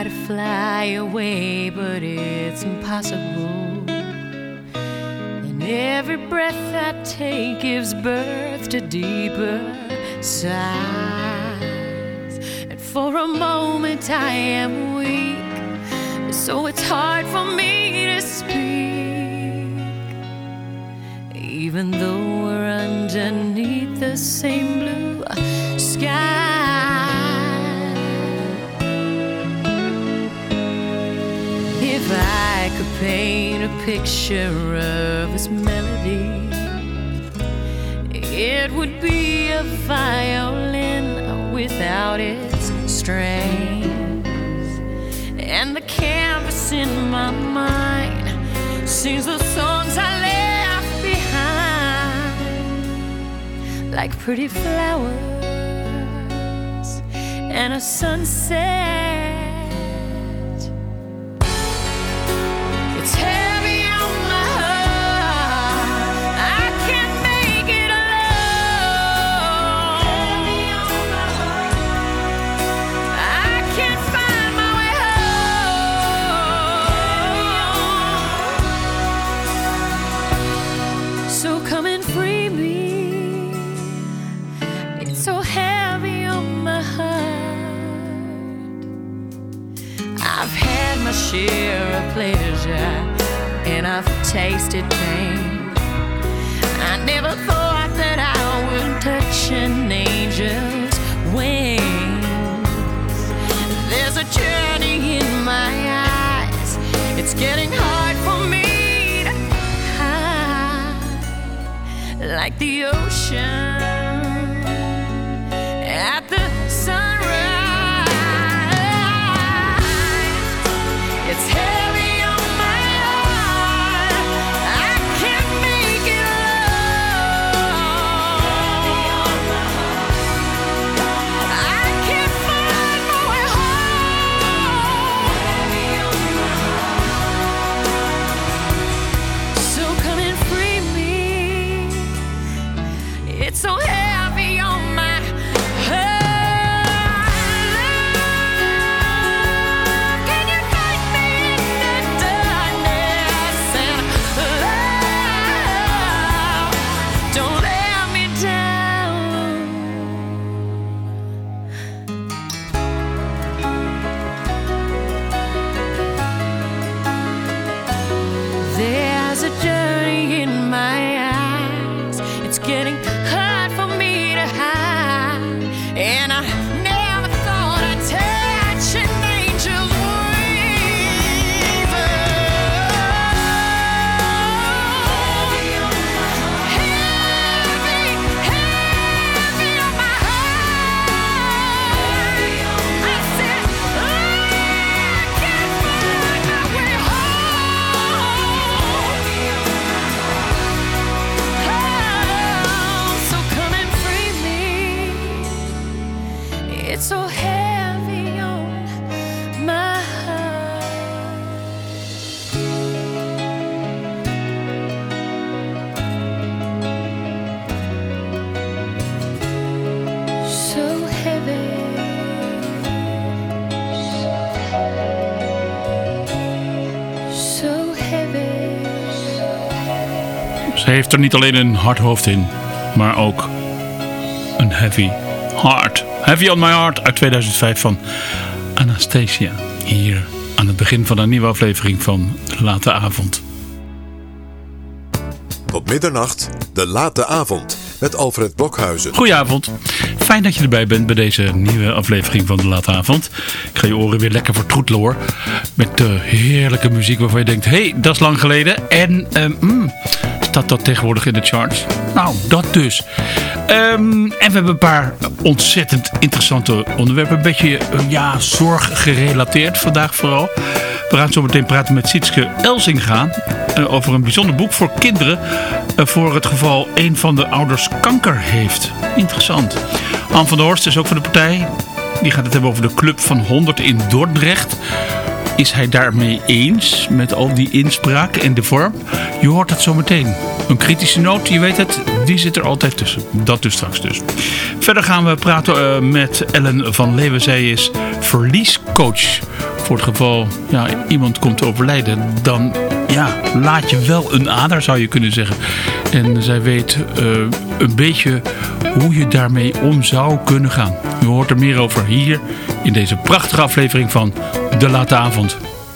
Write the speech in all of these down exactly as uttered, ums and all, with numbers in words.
try to fly away, but it's impossible. And every breath I take gives birth to deeper sighs. And for a moment I am weak, so it's hard for me to speak, even though we're underneath the same blue sky. If I could paint a picture of this melody, it would be a violin without its strings, and the canvas in my mind sings the songs I left behind, like pretty flowers and a sunset. It's heavy on my heart, I can't make it alone. Heavy on my heart, I can't find my way home. So come and free me, it's so heavy on my heart. I've had my share of pleasure and I've tasted pain. I never thought that I would touch an angel's wings. There's a journey in my eyes, it's getting hard for me to hide, like the ocean at the sunrise. It's heavy on my heart, I can't make it alone. I can't find my way home. So come and free me, it's so heavy on my heart. Can you fight me in the darkness and love? Don't let me down. There's a journey in my eyes, it's getting hard for me to hide, and I never thought I'd touch an angel's wings. Heavy, heavy on my heart. I said, I can't find my way home. So come and free me, it's so heavy on my heart. So heavy, so heavy. Ze heeft er niet alleen een hard hoofd in, maar ook een heavy heart. Heavy on my heart uit tweeduizend vijf van Anastasia. Hier aan het begin van een nieuwe aflevering van De Late Avond. Tot middernacht, De Late Avond, met Alfred Blokhuizen. Goedenavond. Fijn dat je erbij bent bij deze nieuwe aflevering van De Late Avond. Ik ga je oren weer lekker vertroetelen hoor. Met de heerlijke muziek waarvan je denkt, hé, hey, dat is lang geleden. En um, mm, staat dat tegenwoordig in de charts? Nou, dat dus. Um, en we hebben een paar ontzettend interessante onderwerpen. Een beetje uh, ja, zorg gerelateerd vandaag vooral. We gaan zo meteen praten met Sietske Elsinga uh, over een bijzonder boek voor kinderen. Uh, voor het geval een van de ouders kanker heeft. Interessant. Han van der Horst is ook van de partij. Die gaat het hebben over de Club van honderd in Dordrecht. Is hij daarmee eens met al die inspraak en de vorm? Je hoort het zo meteen. Een kritische noot, je weet het, die zit er altijd tussen. Dat dus straks dus. Verder gaan we praten uh, met Ellen van Leeuwen. Zij is verliescoach voor het geval ja, iemand komt te overlijden, dan ja, laat je wel een ader, zou je kunnen zeggen. En zij weet uh, een beetje hoe je daarmee om zou kunnen gaan. U hoort er meer over hier in deze prachtige aflevering van De Late Avond.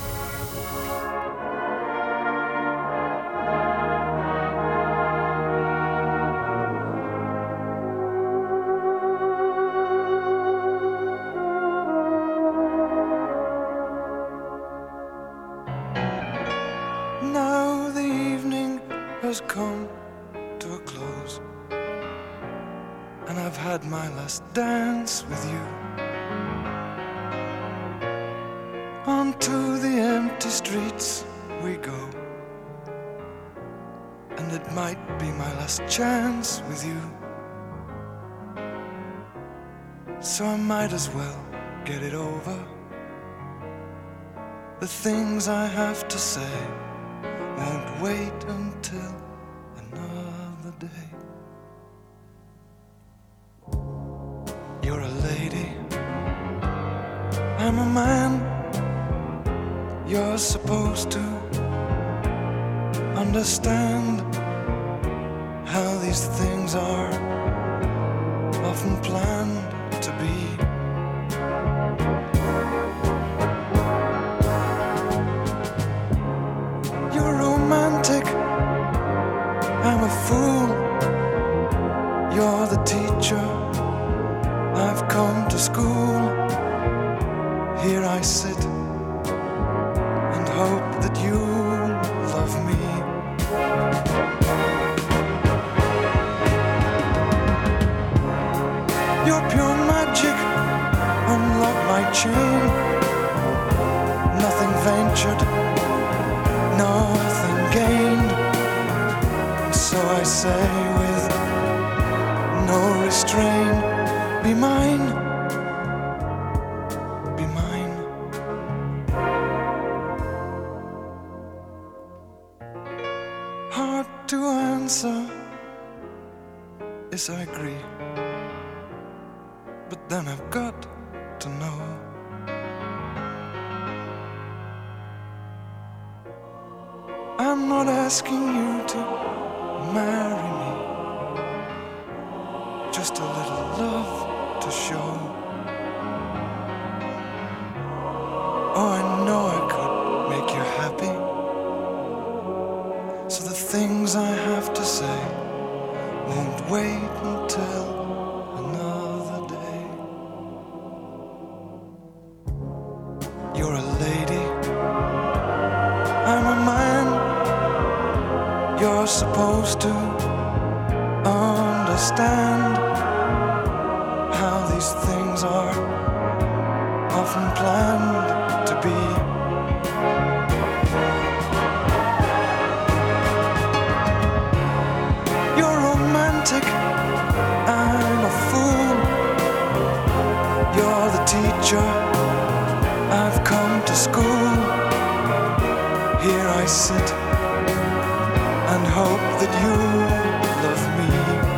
Dance with you onto the empty streets we go, and it might be my last chance with you, so I might as well get it over. The things I have to say won't wait until another day. You're a lady, I'm a man. You're supposed to understand how these things are often planned to be. You're romantic, I'm a fool. You're the teacher, I've come to school. Here I sit and hope that you'll love me. You're pure magic, unlock my chain. Nothing ventured, nothing gained. So I say with no restraint, be mine, be mine. Hard to answer, yes I agree, but then I've got to know. I'm not asking you to marry me, just a little love to show. Oh, I know I could make you happy, so the things I have to say won't wait until another day. You're a lady, I'm a man. You're supposed to understand how these things are often planned to be. You're romantic, I'm a fool. You're the teacher, I've come to school. Here I sit and hope that you love me.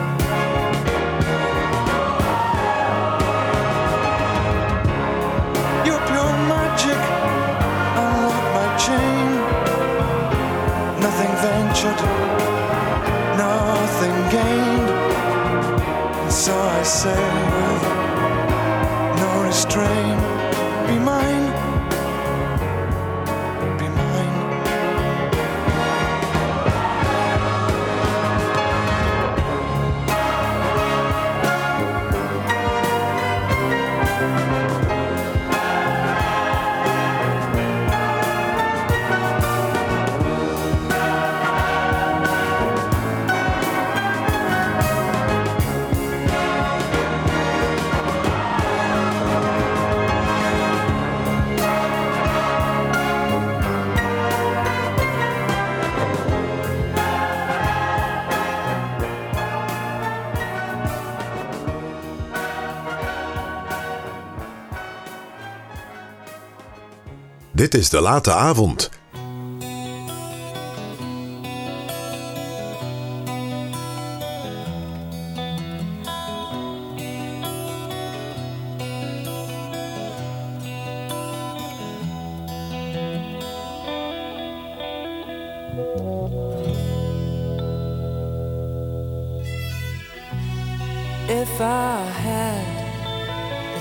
You're pure magic, unlock my chain. Nothing ventured, nothing gained. And so I say with no restraint, be mine, be mine. Dit is De Late Avond. If I had the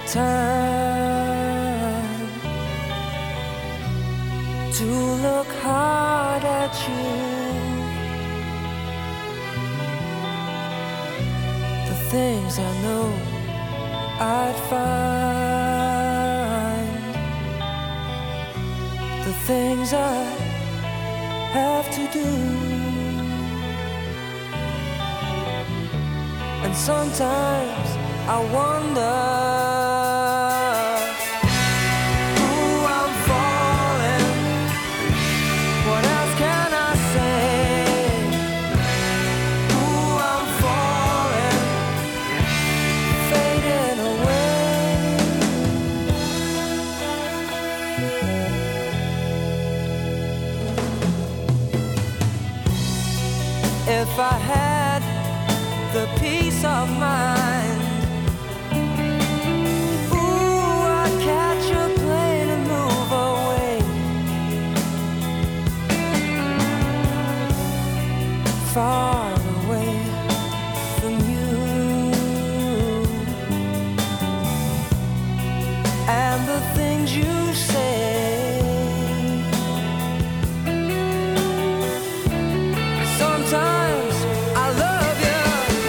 time to look hard at you, the things I know I'd find, the things I have to do. And sometimes I wonder who I'm falling. What else can I say? Who I'm falling, fading away. If I had the peace of mind, ooh, I'd catch a plane and move away, far away from you and the things you say. Sometimes I love you.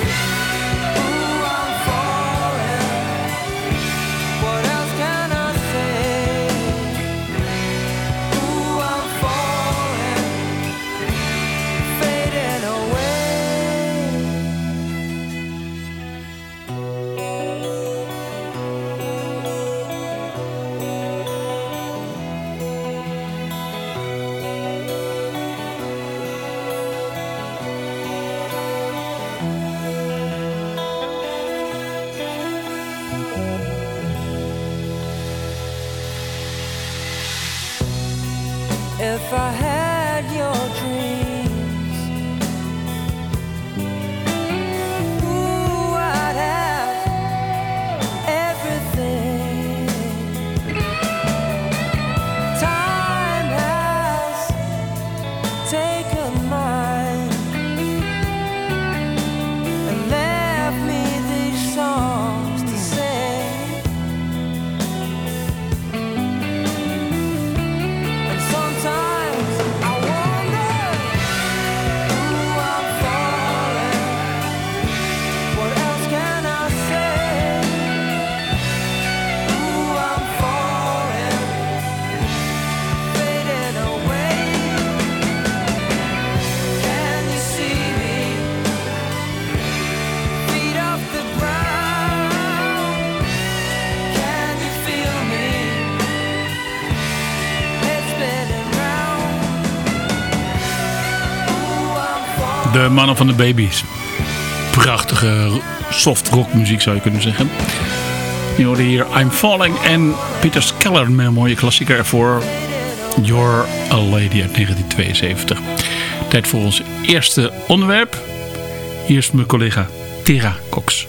If I had your dreams, ooh, I'd have everything. Time has taken mine and left me these songs to sing. And sometimes I wonder who I'm falling. What else can I say? Who I'm falling, fading away. Can you see me? Feet off the ground. Can you feel me? Head spinning round. Ooh, I'm falling. De mannen van de Baby's. Prachtige soft rock muziek zou je kunnen zeggen. Je hoorde hier I'm Falling en Peter Skeller met een mooie klassieker ervoor. You're a Lady uit negentien tweeënzeventig. Tijd voor ons eerste onderwerp. Hier is mijn collega Tera Cox.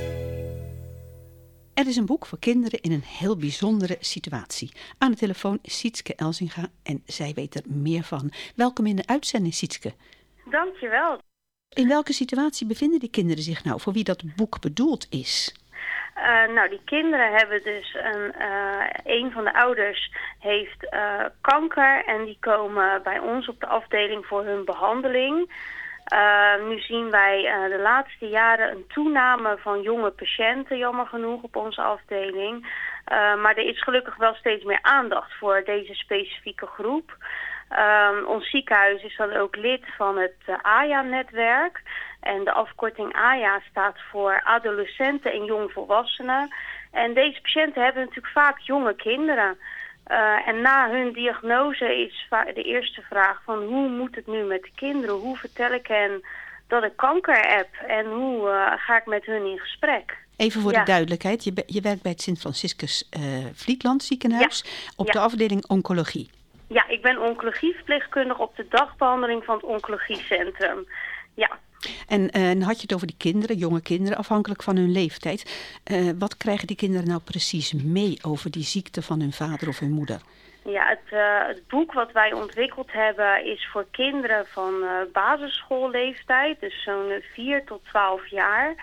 Er is een boek voor kinderen in een heel bijzondere situatie. Aan de telefoon is Sietske Elzinga en zij weet er meer van. Welkom in de uitzending, Sietske. Dankjewel. In welke situatie bevinden die kinderen zich nou, voor wie dat boek bedoeld is? Uh, nou, die kinderen hebben dus een, uh, een van de ouders heeft uh, kanker en die komen bij ons op de afdeling voor hun behandeling. Uh, nu zien wij uh, de laatste jaren een toename van jonge patiënten, jammer genoeg, op onze afdeling. Uh, maar er is gelukkig wel steeds meer aandacht voor deze specifieke groep. Um, ons ziekenhuis is dan ook lid van het uh, A Y A-netwerk. En de afkorting A Y A staat voor adolescenten en jongvolwassenen. En deze patiënten hebben natuurlijk vaak jonge kinderen. Uh, en na hun diagnose is de eerste vraag van hoe moet het nu met de kinderen? Hoe vertel ik hen dat ik kanker heb? En hoe uh, ga ik met hun in gesprek? Even voor Ja. de duidelijkheid, je, be- je werkt bij het Sint-Franciscus uh, Vlietland ziekenhuis op Ja. de afdeling oncologie. Ja, ik ben oncologieverpleegkundige op de dagbehandeling van het oncologiecentrum. Ja. En uh, dan had je het over die kinderen, jonge kinderen, afhankelijk van hun leeftijd. Uh, wat krijgen die kinderen nou precies mee over die ziekte van hun vader of hun moeder? Ja, het, uh, het boek wat wij ontwikkeld hebben is voor kinderen van uh, basisschoolleeftijd, dus zo'n vier tot twaalf jaar.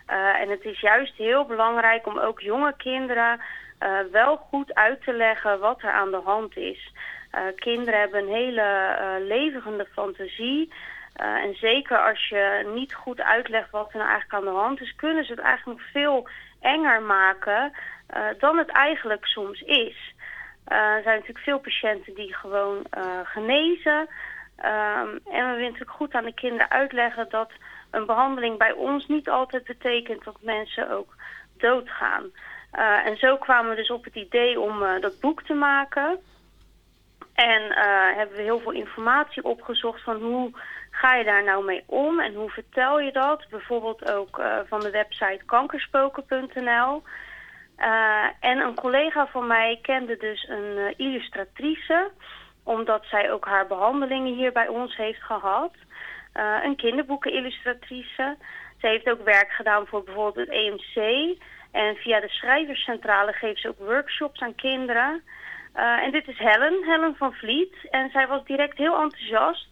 Uh, en het is juist heel belangrijk om ook jonge kinderen uh, wel goed uit te leggen wat er aan de hand is. Uh, kinderen hebben een hele uh, levendige fantasie. Uh, en zeker als je niet goed uitlegt wat er nou eigenlijk aan de hand is, kunnen ze het eigenlijk nog veel enger maken uh, dan het eigenlijk soms is. Uh, er zijn natuurlijk veel patiënten die gewoon uh, genezen. Um, en we willen natuurlijk goed aan de kinderen uitleggen dat een behandeling bij ons niet altijd betekent dat mensen ook doodgaan. Uh, en zo kwamen we dus op het idee om uh, dat boek te maken. En uh, hebben we heel veel informatie opgezocht van hoe ga je daar nou mee om en hoe vertel je dat? Bijvoorbeeld ook uh, van de website kankerspoken punt n l. Uh, en een collega van mij kende dus een uh, illustratrice, omdat zij ook haar behandelingen hier bij ons heeft gehad. Uh, een kinderboeken-illustratrice. Ze heeft ook werk gedaan voor bijvoorbeeld het E M C. En via de schrijverscentrale geeft ze ook workshops aan kinderen. Uh, en dit is Helen, Helen van Vliet. En zij was direct heel enthousiast.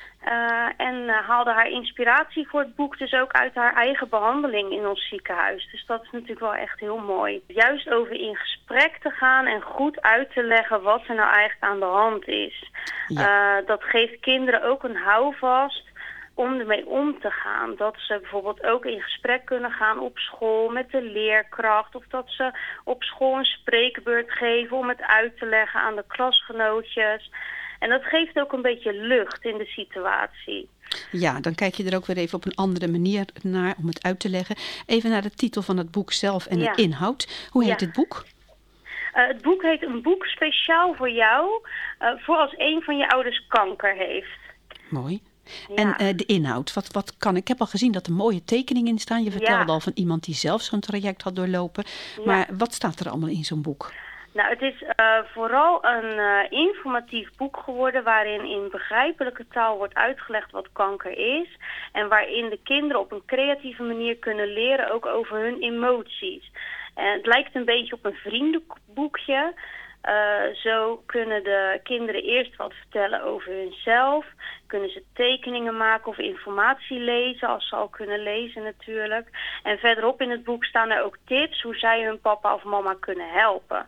Uh, en uh, haalde haar inspiratie voor het boek dus ook uit haar eigen behandeling in ons ziekenhuis. Dus dat is natuurlijk wel echt heel mooi. Juist over in gesprek te gaan en goed uit te leggen wat er nou eigenlijk aan de hand is. Ja. Uh, dat geeft kinderen ook een houvast om ermee om te gaan. Dat ze bijvoorbeeld ook in gesprek kunnen gaan op school met de leerkracht. Of dat ze op school een spreekbeurt geven om het uit te leggen aan de klasgenootjes. En dat geeft ook een beetje lucht in de situatie. Ja, dan kijk je er ook weer even op een andere manier naar om het uit te leggen. Even naar de titel van het boek zelf en ja. de inhoud. Hoe heet ja. het boek? Uh, het boek heet Een boek speciaal voor jou, uh, voor als een van je ouders kanker heeft. Mooi. Ja. En uh, de inhoud, wat, wat kan ik? Ik heb al gezien dat er mooie tekeningen in staan. Je vertelde ja. al van iemand die zelf zo'n traject had doorlopen. Ja. Maar wat staat er allemaal in zo'n boek? Nou, het is uh, vooral een uh, informatief boek geworden waarin in begrijpelijke taal wordt uitgelegd wat kanker is. En waarin de kinderen op een creatieve manier kunnen leren ook over hun emoties. En het lijkt een beetje op een vriendenboekje. Uh, zo kunnen de kinderen eerst wat vertellen over hunzelf. Kunnen ze tekeningen maken of informatie lezen, als ze al kunnen lezen natuurlijk. En verderop in het boek staan er ook tips hoe zij hun papa of mama kunnen helpen.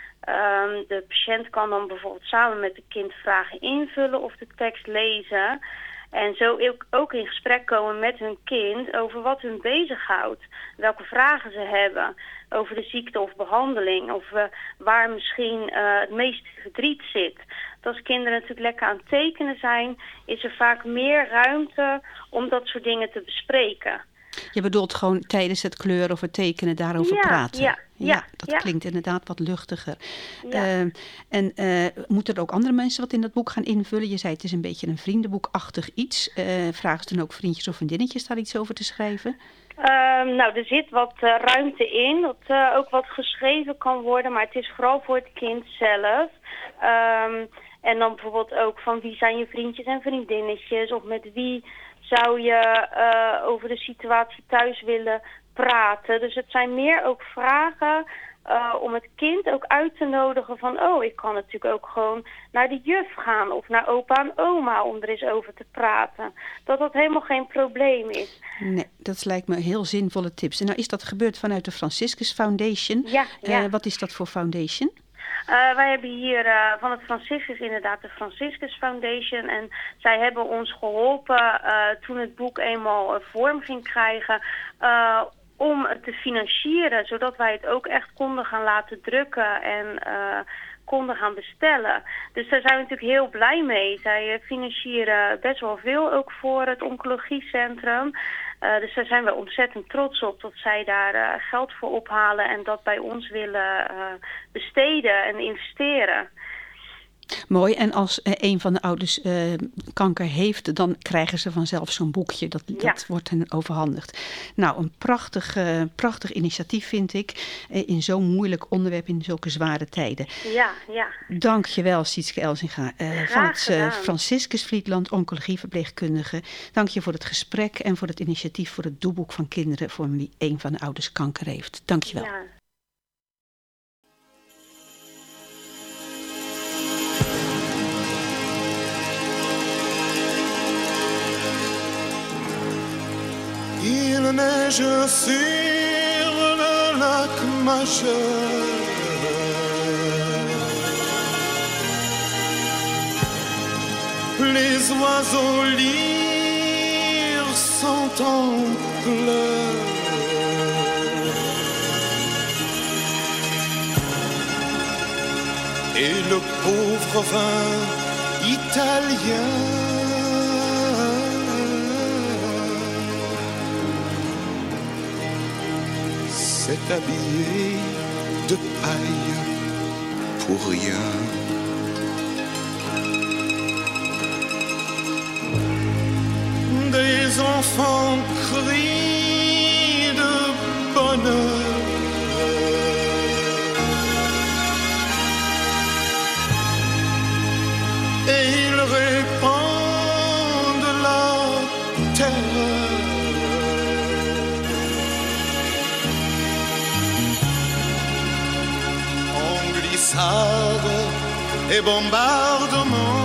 Um, de patiënt kan dan bijvoorbeeld samen met het kind vragen invullen of de tekst lezen. En zo ook in gesprek komen met hun kind over wat hun bezighoudt. Welke vragen ze hebben over de ziekte of behandeling. Of uh, waar misschien uh, het meeste verdriet zit. Dat als kinderen natuurlijk lekker aan het tekenen zijn, is er vaak meer ruimte om dat soort dingen te bespreken. Je bedoelt gewoon tijdens het kleuren of het tekenen daarover ja, praten? Ja, ja, ja dat ja. klinkt inderdaad wat luchtiger. Ja. Uh, en uh, moeten er ook andere mensen wat in dat boek gaan invullen? Je zei het is een beetje een vriendenboekachtig iets. Uh, vragen ze dan ook vriendjes of vriendinnetjes daar iets over te schrijven? Um, nou, er zit wat uh, ruimte in, dat uh, ook wat geschreven kan worden, maar het is vooral voor het kind zelf. Um, en dan bijvoorbeeld ook van wie zijn je vriendjes en vriendinnetjes of met wie zou je uh, over de situatie thuis willen praten. Dus het zijn meer ook vragen uh, om het kind ook uit te nodigen van, oh, ik kan natuurlijk ook gewoon naar de juf gaan of naar opa en oma om er eens over te praten. Dat dat helemaal geen probleem is. Nee, dat lijkt me heel zinvolle tips. En nou is dat gebeurd vanuit de Franciscus Foundation. Ja, ja. Uh, wat is dat voor foundation? Uh, wij hebben hier uh, van het Franciscus inderdaad de Franciscus Foundation. En zij hebben ons geholpen uh, toen het boek eenmaal uh, vorm ging krijgen Uh, om het te financieren, zodat wij het ook echt konden gaan laten drukken en uh, konden gaan bestellen. Dus daar zijn we natuurlijk heel blij mee. Zij uh, financieren best wel veel ook voor het oncologiecentrum. Uh, dus daar zijn we ontzettend trots op dat zij daar uh, geld voor ophalen en dat bij ons willen uh, besteden en investeren. Mooi, en als uh, een van de ouders uh, kanker heeft, dan krijgen ze vanzelf zo'n boekje. Dat, ja. dat wordt hen overhandigd. Nou, een prachtig, uh, prachtig initiatief vind ik, uh, in zo'n moeilijk onderwerp, in zulke zware tijden. Ja, ja. Dank je wel, Sietske Elzinga, uh, van het uh, Franciscus Vlietland, oncologieverpleegkundige. Dank je voor het gesprek en voor het initiatief voor het doelboek van kinderen voor wie een van de ouders kanker heeft. Dank je wel. Ja. In a neige sur le lac majeur. Les oiseaux lyres sont en pleurs. Et le pauvre vin italien s'est habillé de paille pour rien. Des enfants crient de bonheur. Et ils répandent la terreur. En glissade et bombardement,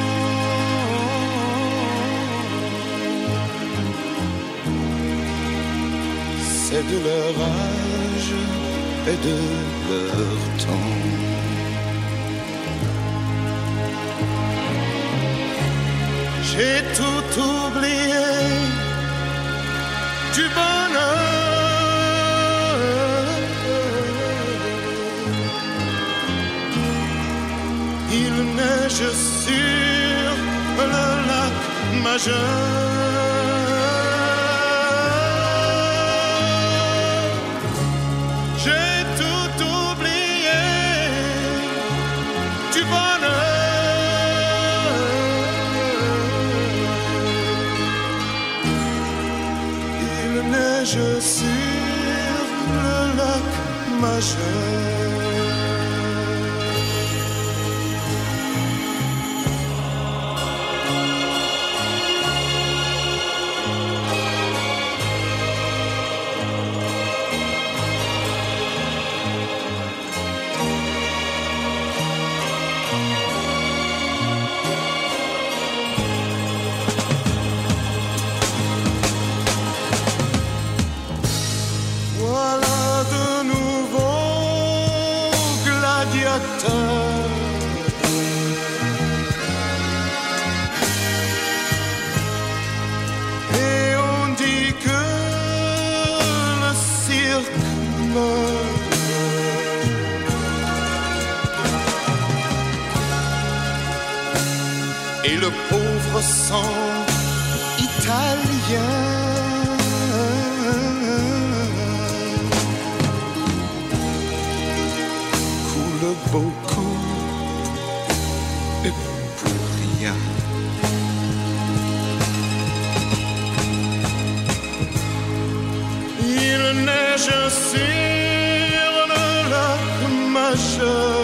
c'est de leur âge et de leur temps. J'ai tout oublié du bonheur. Il neige sur le lac majeur. J'ai tout oublié du bonheur. Il neige sur le lac majeur. Voilà de nouveaux gladiateurs. Et on dit que le cirque meurt. Et le pauvre sang italien coule beaucoup et pour rien. Il neige sur le lac majeur.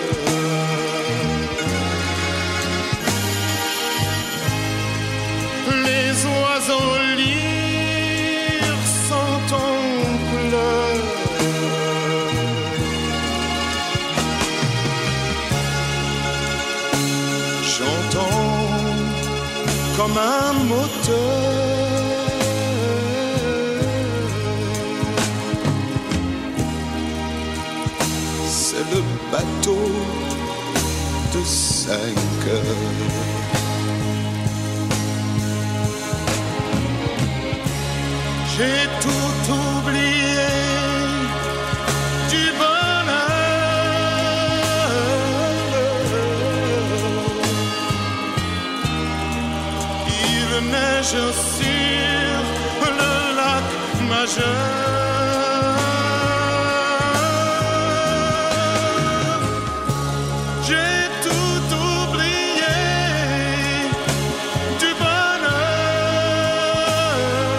Les oiseaux lyres sont en pleurs. J'entends comme un moteur. C'est le bateau de cinq heures. J'ai tout oublié du bonheur. Il neige sur le lac majeur. J'ai tout oublié du bonheur.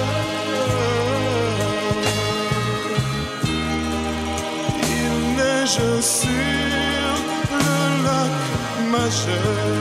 Il neige sur le lac majeur.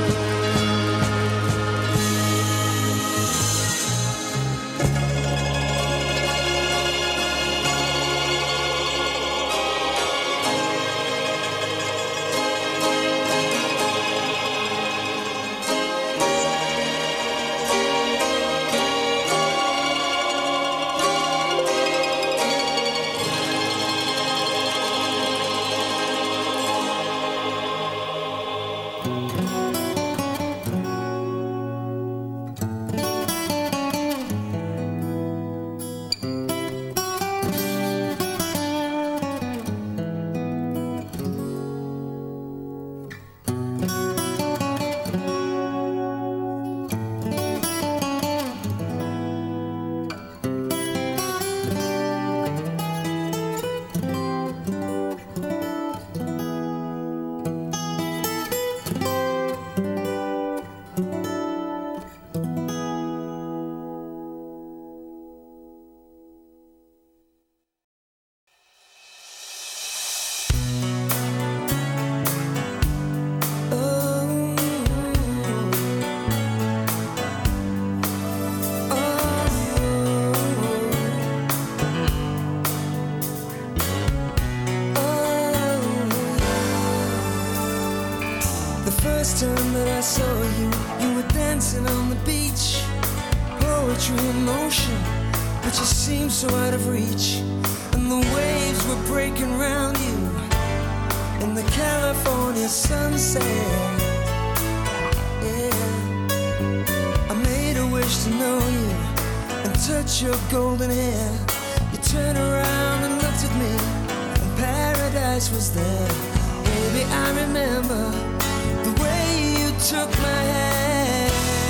poetry in motion, but you seemed so out of reach. And the waves were breaking round you in the California sunset. Yeah, I made a wish to know you and touch your golden hair. You turned around and looked at me, and paradise was there. Baby, I remember the way you took my hand.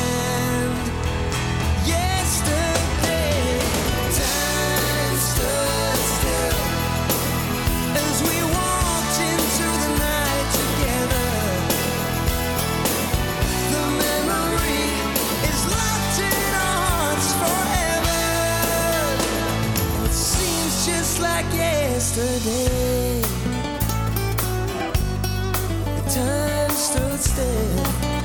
Yesterday, time stood still as we walked into the night together. The memory is locked in our hearts forever. It seems just like yesterday. Time stood still.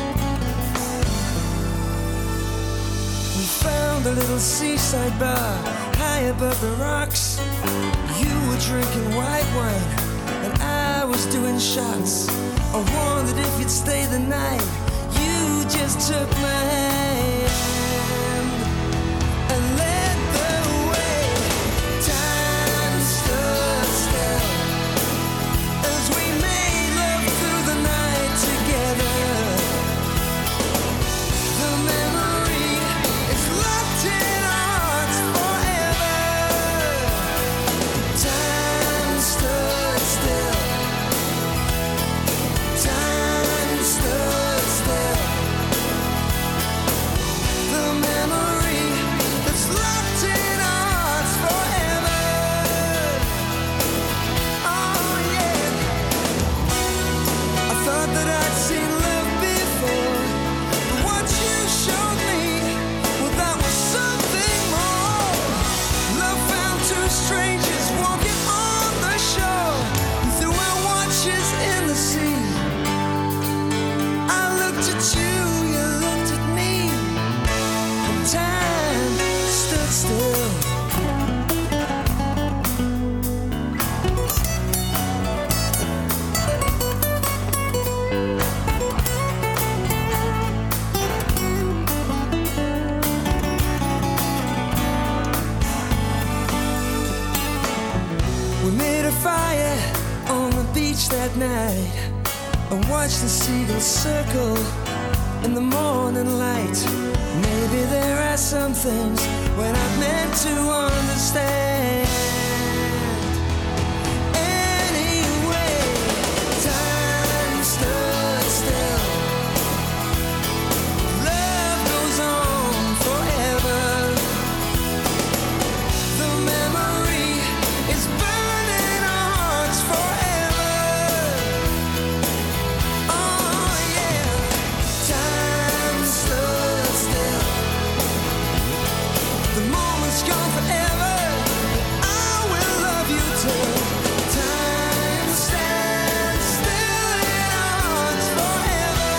We found a little seaside bar high above the rocks. You were drinking white wine and I was doing shots. I wondered if you'd stay the night. You just took my hand and led the way. Time stood still as we made love through the night together. The memory is locked in our hearts forever. Time stood still. Time stood still. The memory is locked in our hearts forever. Oh yeah. I thought that I'd seen love before, but what you showed me, well, that was something more. Love found two strangers walking on the shore. We threw our watches in the sea. I looked at you, you looked at me, and time stood still. We made a fire on the beach that night and watched the seagulls circle in the morning light. Maybe there are some things we're not meant to understand. Anyway, time stood still. Love goes on forever. The memory is burning our hearts forever. Oh yeah, time stood still. The moment's gone forever. I will love you till time stands still in our hearts forever.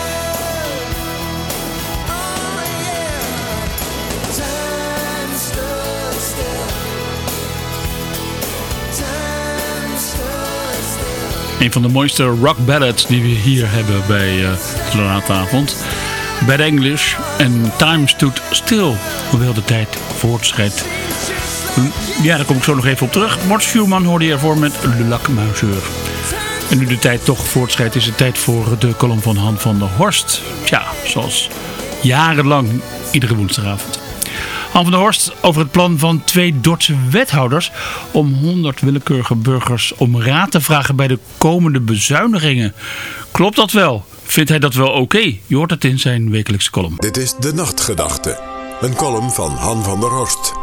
Oh yeah, time stood still. Time stood still. Een van de mooiste rock ballads die we hier hebben bij uh, de laatavond. Bad English en Time Stood Still, hoewel de tijd voortschrijdt. Ja, daar kom ik zo nog even op terug. Mort Schuurman hoorde je ervoor met Le Lac Muizeur. En nu de tijd toch voortschrijdt, is het tijd voor de column van Han van der Horst. Tja, zoals jarenlang iedere woensdagavond. Han van der Horst over het plan van twee Dordtse wethouders om honderd willekeurige burgers om raad te vragen bij de komende bezuinigingen. Klopt dat wel? Vindt hij dat wel oké? Okay? Je hoort het in zijn wekelijkse column. Dit is De Nachtgedachte, een column van Han van der Horst.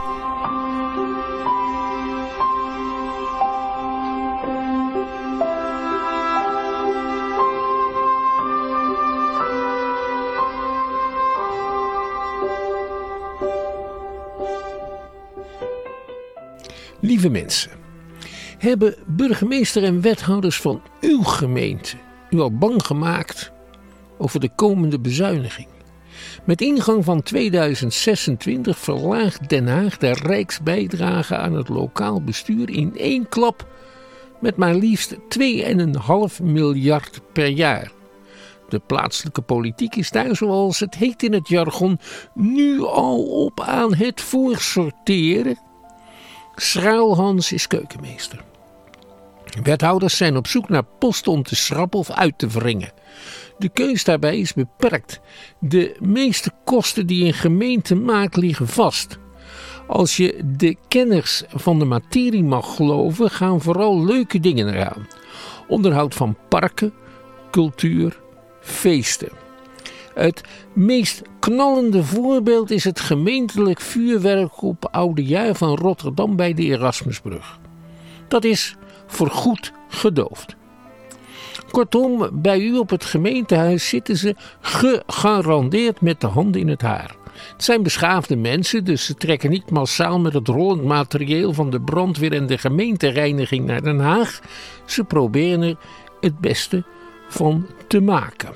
Lieve mensen, hebben burgemeester en wethouders van uw gemeente u al bang gemaakt over de komende bezuiniging? Met ingang van tweeduizend zesentwintig verlaagt Den Haag de rijksbijdrage aan het lokaal bestuur in één klap met maar liefst twee komma vijf miljard per jaar. De plaatselijke politiek is daar, zoals het heet in het jargon, nu al op aan het voorsorteren. Schruilhans is keukenmeester. Wethouders zijn op zoek naar posten om te schrappen of uit te wringen. De keus daarbij is beperkt. De meeste kosten die een gemeente maakt liggen vast. Als je de kenners van de materie mag geloven, gaan vooral leuke dingen eraan. Onderhoud van parken, cultuur, feesten. Het meest knallende voorbeeld is het gemeentelijk vuurwerk op Oudejaar van Rotterdam bij de Erasmusbrug. Dat is voorgoed gedoofd. Kortom, bij u op het gemeentehuis zitten ze gegarandeerd met de handen in het haar. Het zijn beschaafde mensen, dus ze trekken niet massaal met het rollend materieel van de brandweer en de gemeentereiniging naar Den Haag. Ze proberen er het beste van te maken.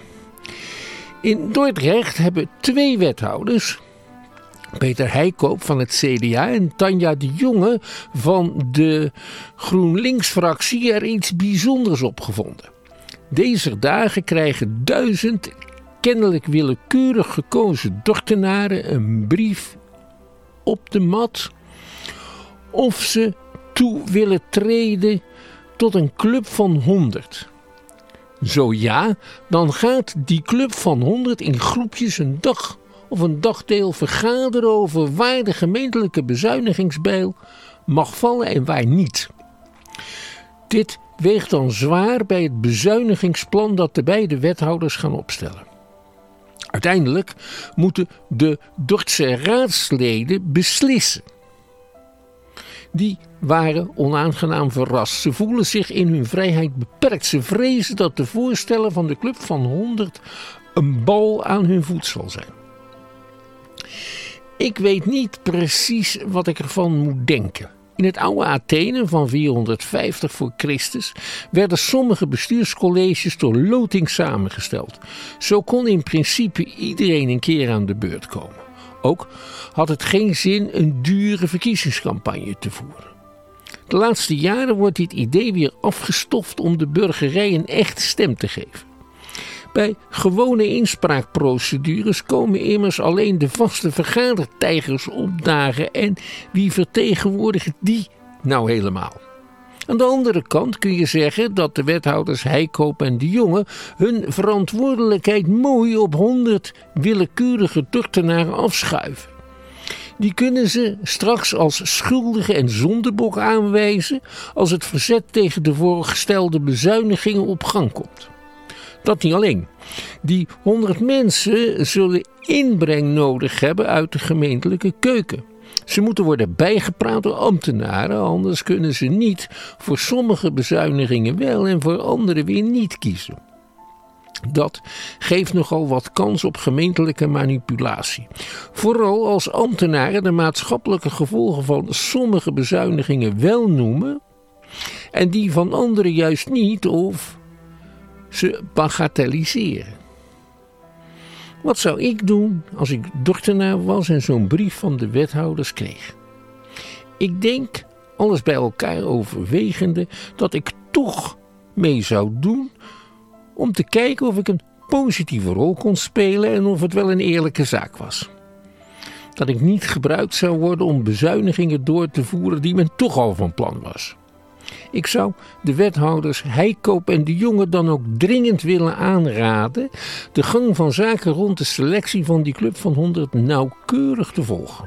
In Dordrecht hebben twee wethouders, Peter Heikoop van het C D A en Tanja de Jonge van de GroenLinks-fractie, er iets bijzonders op gevonden. Deze dagen krijgen duizend kennelijk willekeurig gekozen Dordtenaren een brief op de mat of ze toe willen treden tot een club van honderd. Zo ja, dan gaat die club van honderd in groepjes een dag of een dagdeel vergaderen over waar de gemeentelijke bezuinigingsbijl mag vallen en waar niet. Dit weegt dan zwaar bij het bezuinigingsplan dat de beide wethouders gaan opstellen. Uiteindelijk moeten de Dordtse raadsleden beslissen. Die waren onaangenaam verrast. Ze voelen zich in hun vrijheid beperkt. Ze vrezen dat de voorstellen van de club van honderd een bal aan hun voet zal zijn. Ik weet niet precies wat ik ervan moet denken. In het oude Athene van vierhonderdvijftig voor Christus werden sommige bestuurscolleges door loting samengesteld. Zo kon in principe iedereen een keer aan de beurt komen. Ook had het geen zin een dure verkiezingscampagne te voeren. De laatste jaren wordt dit idee weer afgestoft om de burgerij een echte stem te geven. Bij gewone inspraakprocedures komen immers alleen de vaste vergadertijgers opdagen en wie vertegenwoordigt die nou helemaal? Aan de andere kant kun je zeggen dat de wethouders Heikoop en de Jonge hun verantwoordelijkheid mooi op honderd willekeurige Dordtenaren afschuiven. Die kunnen ze straks als schuldige en zondebok aanwijzen als het verzet tegen de voorgestelde bezuinigingen op gang komt. Dat niet alleen. Die honderd mensen zullen inbreng nodig hebben uit de gemeentelijke keuken. Ze moeten worden bijgepraat door ambtenaren, anders kunnen ze niet voor sommige bezuinigingen wel en voor andere weer niet kiezen. Dat geeft nogal wat kans op gemeentelijke manipulatie. Vooral als ambtenaren de maatschappelijke gevolgen van sommige bezuinigingen wel noemen en die van anderen juist niet of ze bagatelliseren. Wat zou ik doen als ik Dordtenaar was en zo'n brief van de wethouders kreeg? Ik denk, alles bij elkaar overwegende, dat ik toch mee zou doen om te kijken of ik een positieve rol kon spelen en of het wel een eerlijke zaak was. Dat ik niet gebruikt zou worden om bezuinigingen door te voeren die men toch al van plan was. Ik zou de wethouders Heikoop en de Jonge dan ook dringend willen aanraden de gang van zaken rond de selectie van die club van honderd nauwkeurig te volgen.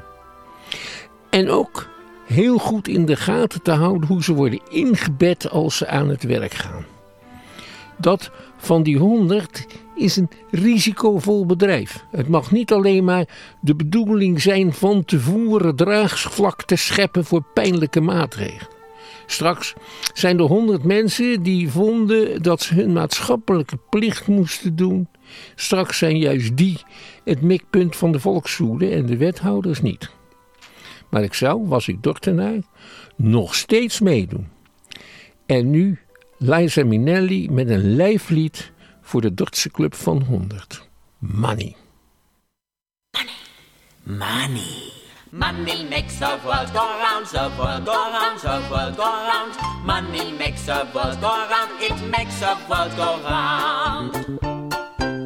En ook heel goed in de gaten te houden hoe ze worden ingebed als ze aan het werk gaan. Dat van die honderd is een risicovol bedrijf. Het mag niet alleen maar de bedoeling zijn van tevoren draagvlak te scheppen voor pijnlijke maatregelen. Straks zijn er honderd mensen die vonden dat ze hun maatschappelijke plicht moesten doen. Straks zijn juist die het mikpunt van de volkswoede en de wethouders niet. Maar ik zou, was ik Dordtenaar, nog steeds meedoen. En nu Liza Minnelli met een lijflied voor de Dordtse club van honderd. Money. Money. Money. Money makes the world go round, the world go round, the world go round. Money makes the world go round, it makes the world go round.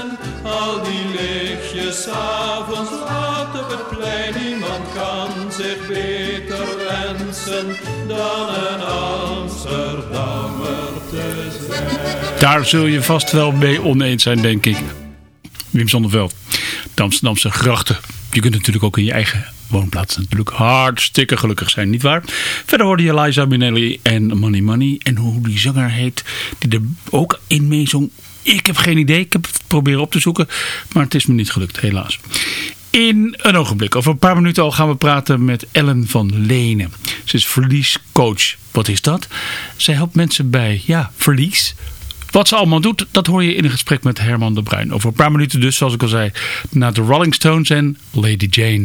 mensen, al die lichtjes 's avonds laat op het plein. Niemand kan zich beter wensen dan een Amsterdammer te zijn. Daar zul je vast wel mee oneens zijn, denk ik. Wim Sonneveld, de Amsterdamse grachten. Je kunt natuurlijk ook in je eigen woonplaats natuurlijk hartstikke gelukkig zijn, nietwaar? Verder hoorde je Liza Minnelli en Money Money. En hoe die zanger heet, die er ook in meezong. Ik heb geen idee, ik heb het proberen op te zoeken. Maar het is me niet gelukt, helaas. In een ogenblik, over een paar minuten al, gaan we praten met Ellen van Lenen. Ze is verliescoach. Wat is dat? Zij helpt mensen bij, ja, verlies. Wat ze allemaal doet, dat hoor je in een gesprek met Herman de Bruin. Over een paar minuten dus, zoals ik al zei, naar de Rolling Stones en Lady Jane.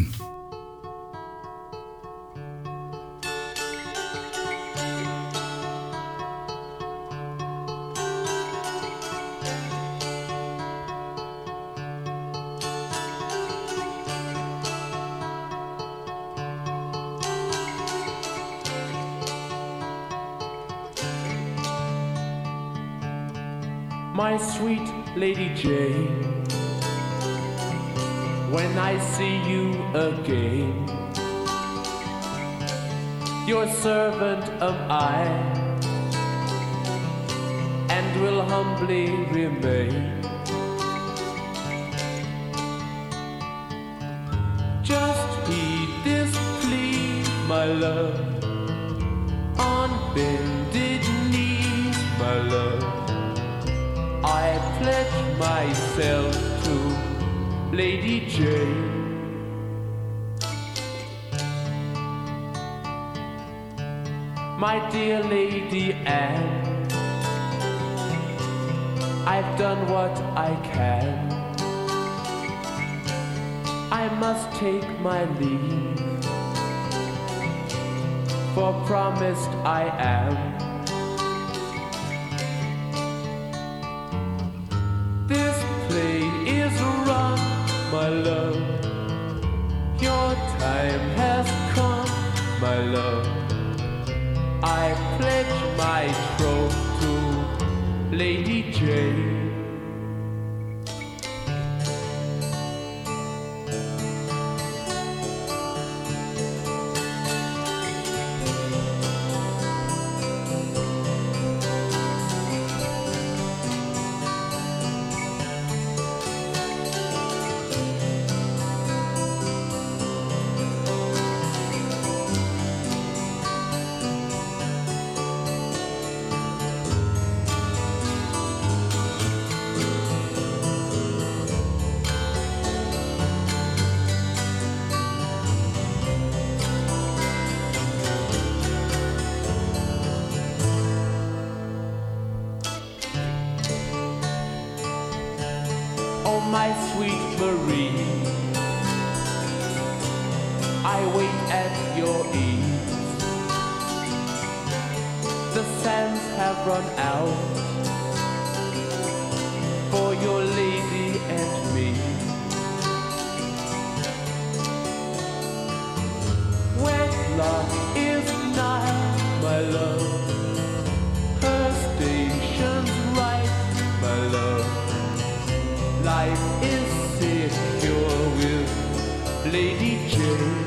My sweet Lady Jane, when I see you again, your servant am I, and will humbly remain. Just heed this plea, my love, on bended knees, my love. I pledge myself to Lady Jane. My dear Lady Anne, I've done what I can. I must take my leave, for promised I am. This play is run, my love. Your time has come, my love. I pledge my troth to Lady Jane. My sweet Marie, I wait at your ease. The sands have run out for your lady and me. Wedlock is nigh, my love. Her station's right, my love. Life is secure with Lady Jane.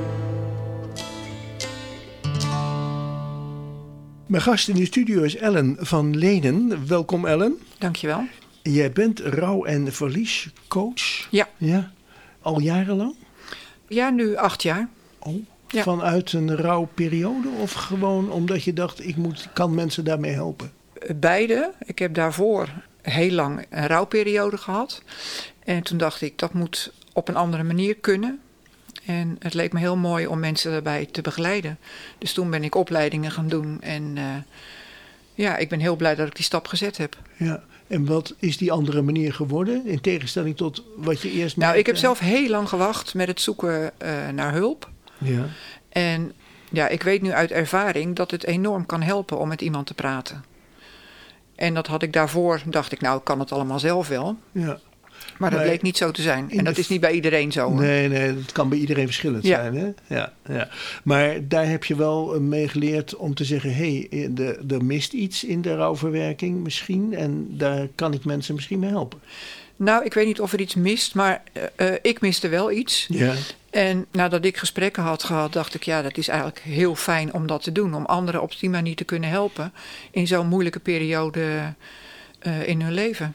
Mijn gast in de studio is Ellen van Lenen. Welkom Ellen. Dankjewel. Jij bent rouw- en verliescoach. Ja. ja. Al jarenlang? Ja, nu acht jaar. Oh. Ja. Vanuit een rouwperiode of gewoon omdat je dacht ik moet, kan mensen daarmee helpen? Beide. Ik heb daarvoor heel lang een rouwperiode gehad. En toen dacht ik, dat moet op een andere manier kunnen. En het leek me heel mooi om mensen daarbij te begeleiden. Dus toen ben ik opleidingen gaan doen. En uh, ja, ik ben heel blij dat ik die stap gezet heb. Ja, en wat is die andere manier geworden? In tegenstelling tot wat je eerst... Nou, maakte? ik heb zelf heel lang gewacht met het zoeken uh, naar hulp. Ja. En ja, ik weet nu uit ervaring dat het enorm kan helpen om met iemand te praten. En dat had ik daarvoor, dacht ik, nou, ik kan het allemaal zelf wel. Ja. Maar dat maar bleek niet zo te zijn. En dat de... is niet bij iedereen zo. Hoor. Nee, nee, dat kan bij iedereen verschillend ja. zijn. Hè? Ja, ja. Maar daar heb je wel mee geleerd om te zeggen... hé, hey, er mist iets in de rouwverwerking misschien... en daar kan ik mensen misschien mee helpen. Nou, ik weet niet of er iets mist, maar uh, uh, ik miste wel iets. Ja. En nadat ik gesprekken had gehad, dacht ik, ja, dat is eigenlijk heel fijn om dat te doen. Om anderen op die manier te kunnen helpen in zo'n moeilijke periode uh, in hun leven.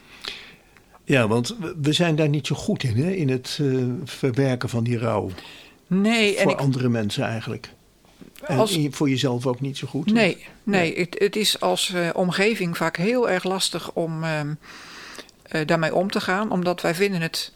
Ja, want we zijn daar niet zo goed in, hè? In het uh, verwerken van die rouw. Nee. Voor en ik, andere mensen eigenlijk. En als, voor jezelf ook niet zo goed? Nee, nee. Het, het is als uh, omgeving vaak heel erg lastig om uh, uh, daarmee om te gaan. Omdat wij vinden het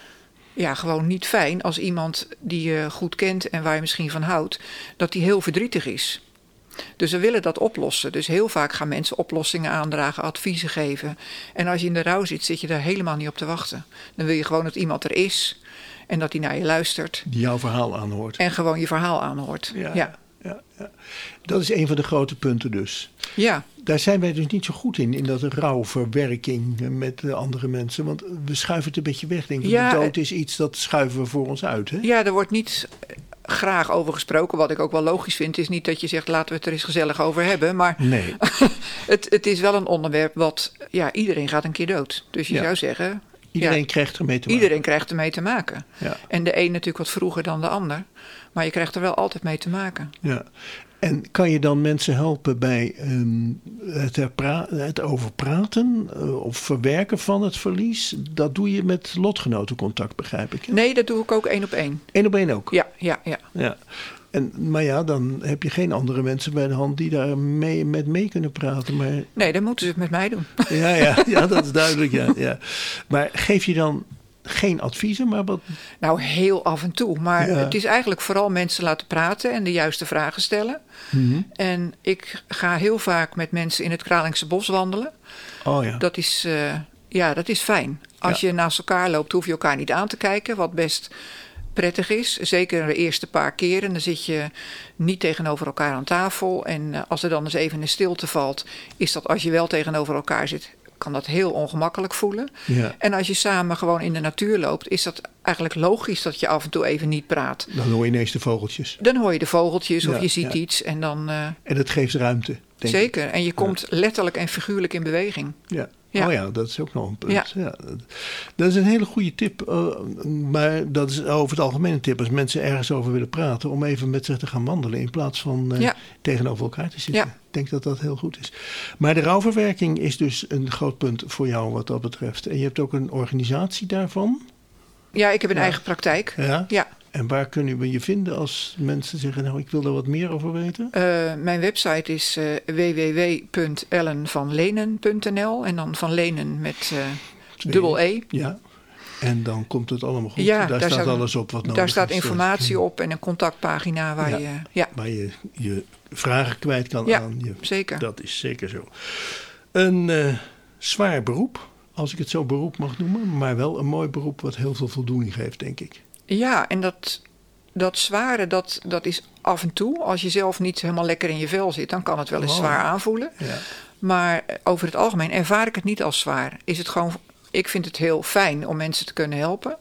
ja, gewoon niet fijn als iemand die je goed kent en waar je misschien van houdt, dat die heel verdrietig is. Dus we willen dat oplossen. Dus heel vaak gaan mensen oplossingen aandragen, adviezen geven. En als je in de rouw zit, zit je daar helemaal niet op te wachten. Dan wil je gewoon dat iemand er is en dat hij naar je luistert. Die jouw verhaal aanhoort. En gewoon je verhaal aanhoort. Ja, ja. ja, ja. Dat is een van de grote punten dus. Ja. Daar zijn wij dus niet zo goed in, in dat rouwverwerking met andere mensen. Want we schuiven het een beetje weg, denk ik. Ja, de dood is iets, dat schuiven we voor ons uit. Hè? Ja, er wordt niet graag over gesproken. Wat ik ook wel logisch vind, is niet dat je zegt, laten we het er eens gezellig over hebben. Maar nee. het, het is wel een onderwerp wat, ja, iedereen gaat een keer dood. Dus je ja. zou zeggen, Iedereen ja, krijgt ermee te maken. Iedereen krijgt ermee te maken. Ja. En de een natuurlijk wat vroeger dan de ander. Maar je krijgt er wel altijd mee te maken. Ja. En kan je dan mensen helpen bij um, het, herpra- het over praten uh, of verwerken van het verlies? Dat doe je met lotgenotencontact, begrijp ik. Hè? Nee, dat doe ik ook één op één. Eén op één ook? Ja, ja, ja. ja. En, maar ja, dan heb je geen andere mensen bij de hand die daar mee, met mee kunnen praten. Maar... Nee, dan moeten ze het met mij doen. Ja, ja, ja, dat is duidelijk. Ja, ja. Maar geef je dan geen adviezen, maar wat? Nou, heel af en toe. Maar ja. het is eigenlijk vooral mensen laten praten en de juiste vragen stellen. Mm-hmm. En ik ga heel vaak met mensen in het Kralingse Bos wandelen. Oh ja. Dat is, uh, ja, dat is fijn. Als ja. je naast elkaar loopt, hoef je elkaar niet aan te kijken, wat best prettig is. Zeker de eerste paar keren. Dan zit je niet tegenover elkaar aan tafel. En uh, als er dan eens even een stilte valt, is dat als je wel tegenover elkaar zit, kan dat heel ongemakkelijk voelen. Ja. En als je samen gewoon in de natuur loopt, is dat eigenlijk logisch dat je af en toe even niet praat. Dan hoor je ineens de vogeltjes. Dan hoor je de vogeltjes ja, of je ziet ja. iets. En, dan, uh, en dat geeft ruimte. Denk zeker. ik. En je komt ja. letterlijk en figuurlijk in beweging. Ja. Ja. Oh ja, dat is ook nog een punt. Ja. Ja. Dat is een hele goede tip. Uh, maar dat is over het algemeen een tip. Als mensen ergens over willen praten, om even met zich te gaan wandelen in plaats van uh, ja. tegenover elkaar te zitten. Ja. Ik denk dat dat heel goed is. Maar de rouwverwerking is dus een groot punt voor jou wat dat betreft. En je hebt ook een organisatie daarvan? Ja, ik heb een ja. eigen praktijk. Ja? Ja. En waar kunnen we je vinden als mensen zeggen, nou, ik wil daar wat meer over weten? Uh, mijn website is uh, w w w punt ellen van lenen punt n l en dan Van Lenen met uh, dubbel E. Ja, en dan komt het allemaal goed. Ja, daar, daar staat staat, alles op wat nodig is. Daar staat informatie op en een contactpagina waar, ja, je, ja. waar je je vragen kwijt kan ja, aan je. Zeker. Dat is zeker zo. Een uh, zwaar beroep, als ik het zo beroep mag noemen, maar wel een mooi beroep wat heel veel voldoening geeft, denk ik. Ja, en dat, dat zware, dat, dat is af en toe. Als je zelf niet helemaal lekker in je vel zit, dan kan het wel eens oh. zwaar aanvoelen. Ja. Maar over het algemeen ervaar ik het niet als zwaar. Is het gewoon, ik vind het heel fijn om mensen te kunnen helpen.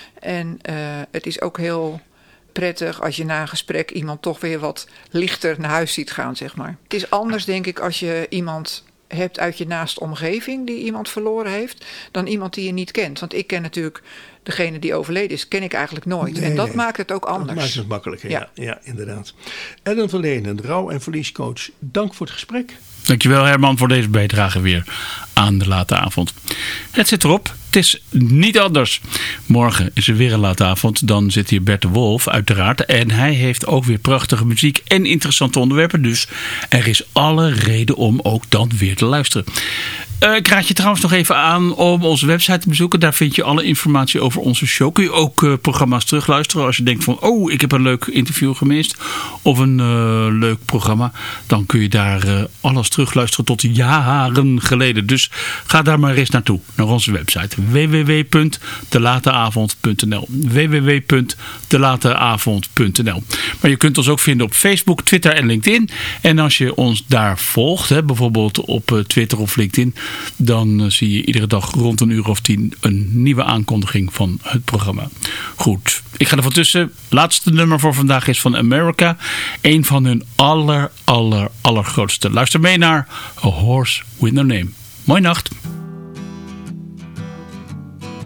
En uh, het is ook heel prettig als je na een gesprek iemand toch weer wat lichter naar huis ziet gaan, zeg maar. Het is anders, denk ik, als je iemand hebt uit je naaste omgeving die iemand verloren heeft, dan iemand die je niet kent. Want ik ken natuurlijk degene die overleden is, ken ik eigenlijk nooit. Nee, en dat nee. maakt het ook anders. Dat maakt het makkelijker, ja, ja. ja inderdaad. Ellen van Lenen, rouw- en verliescoach, dank voor het gesprek. Dankjewel Herman voor deze bijdrage weer aan de late avond. Het zit erop. Het is niet anders. Morgen is er weer een late avond. Dan zit hier Bert de Wolf uiteraard. En hij heeft ook weer prachtige muziek en interessante onderwerpen. Dus er is alle reden om ook dan weer te luisteren. Uh, ik raad je trouwens nog even aan om onze website te bezoeken. Daar vind je alle informatie over onze show. Kun je ook uh, programma's terugluisteren. Als je denkt van, oh, ik heb een leuk interview gemist. Of een uh, leuk programma. Dan kun je daar uh, alles terugluisteren tot jaren geleden. Dus ga daar maar eens naartoe. Naar onze website. w w w punt de late avond punt n l w w w punt de late avond punt n l Maar je kunt ons ook vinden op Facebook, Twitter en LinkedIn. En als je ons daar volgt, hè, bijvoorbeeld op uh, Twitter of LinkedIn, dan uh, zie je iedere dag rond een uur of tien een nieuwe aankondiging van het programma. Goed, ik ga er van tussen. Laatste nummer voor vandaag is van America. Een van hun aller, aller, allergrootste. Luister mee naar A Horse With No Name. Mooie nacht.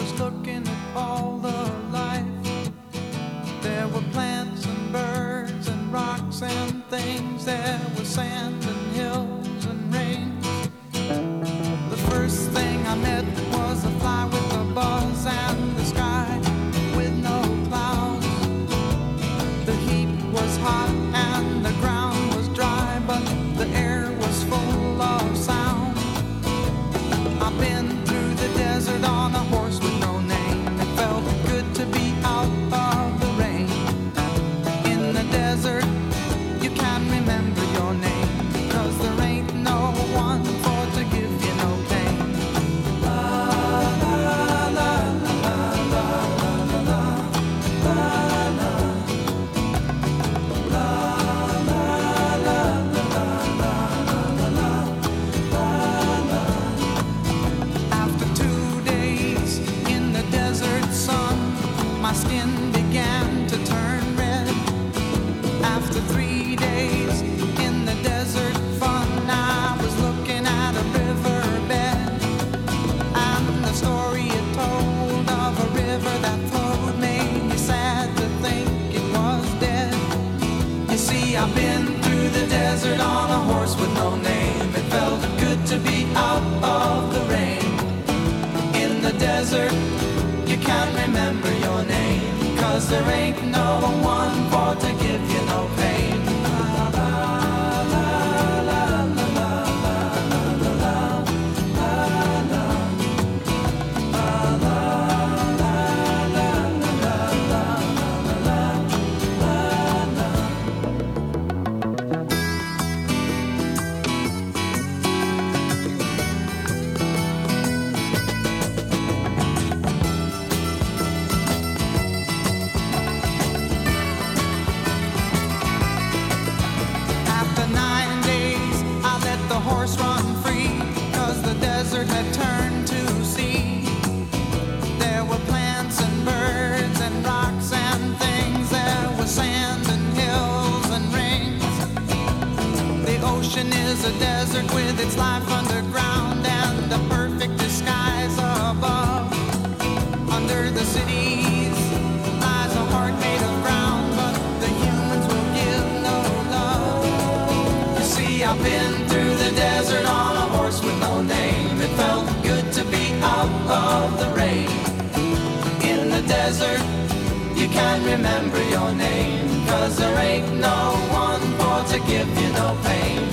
was looking at all the life. There were plants and birds and rocks and things. There was sand and hills and rain. The first thing I met was a fly with a buzz and the sky with no clouds. The heat was hot and the ground was dry, but the air was full of sound. I've been through the desert on a horse with no name. It felt good to be out of the rain. In the desert, you can't remember your name, 'cause there ain't no one for to give you no pain. La la la la la la la la la. La la la la la la la la. After two days in the desert sun, my skin began to turn red. After three days in the desert fun, I was looking at a riverbed, and the story it told of a river that flowed made me sad to think it was dead. You see, I've been through the desert on a horse with no name. It felt good to be out of the rain. In the desert, you can't remember your name, 'cause there ain't no one for to give you no pain. La la la la la la la la la la la. La la la la la la la la la. After nine days, I let the horse run free, 'cause the desert had turned to sea. There were plants and birds and rocks and things. There was sand and hills and rings. The ocean is a desert with its life underground and the perfect disguise above. Under the cities lies a heart made of ground, but the humans will give no love. You see, I've been through the desert on a horse with no name. It felt good to be out of the rain. In the desert, you can't remember your name, 'cause there ain't no one for to give you no pain.